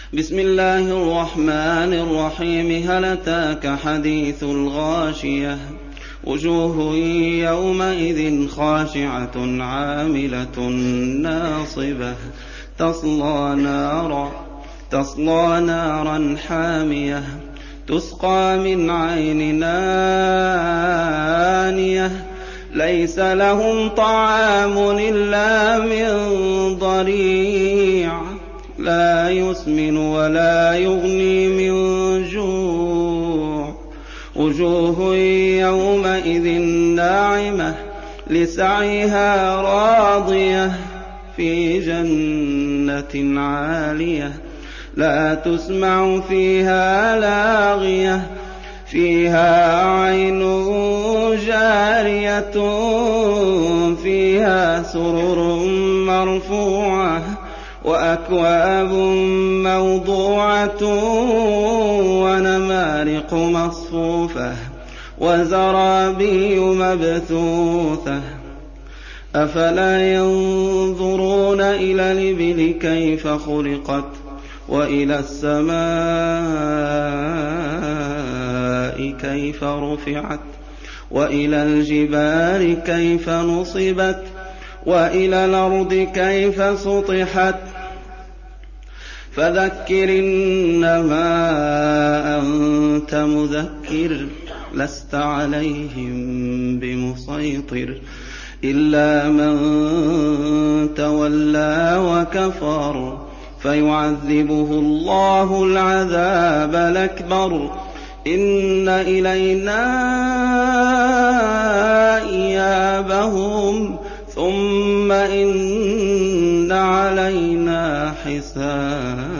بسم الله الرحمن الرحيم. هل أتاك حديث الغاشية وجوه يومئذ خاشعة عاملة ناصبة تصلى نارا حامية تسقى من عين آنية ليس لهم طعام إلا من ضريع لا يسمن ولا يغني من جوع وجوه يومئذ ناعمة لسعيها راضية في جنة عالية لا تسمع فيها لاغية فيها عين جارية فيها سرر مرفوعة وأكواب موضوعة ونمارق مصفوفة وزرابي مبثوثة أفلا ينظرون إلى الإبل كيف خلقت وإلى السماء كيف رفعت وإلى الجبال كيف نصبت وإلى الأرض كيف سطحت فذكر إنما أنت مذكر لست عليهم بمسيطر إلا من تولى وكفر فيعذبه الله العذاب الأكبر إن إلينا إيابهم ثم إن علينا حسابهم.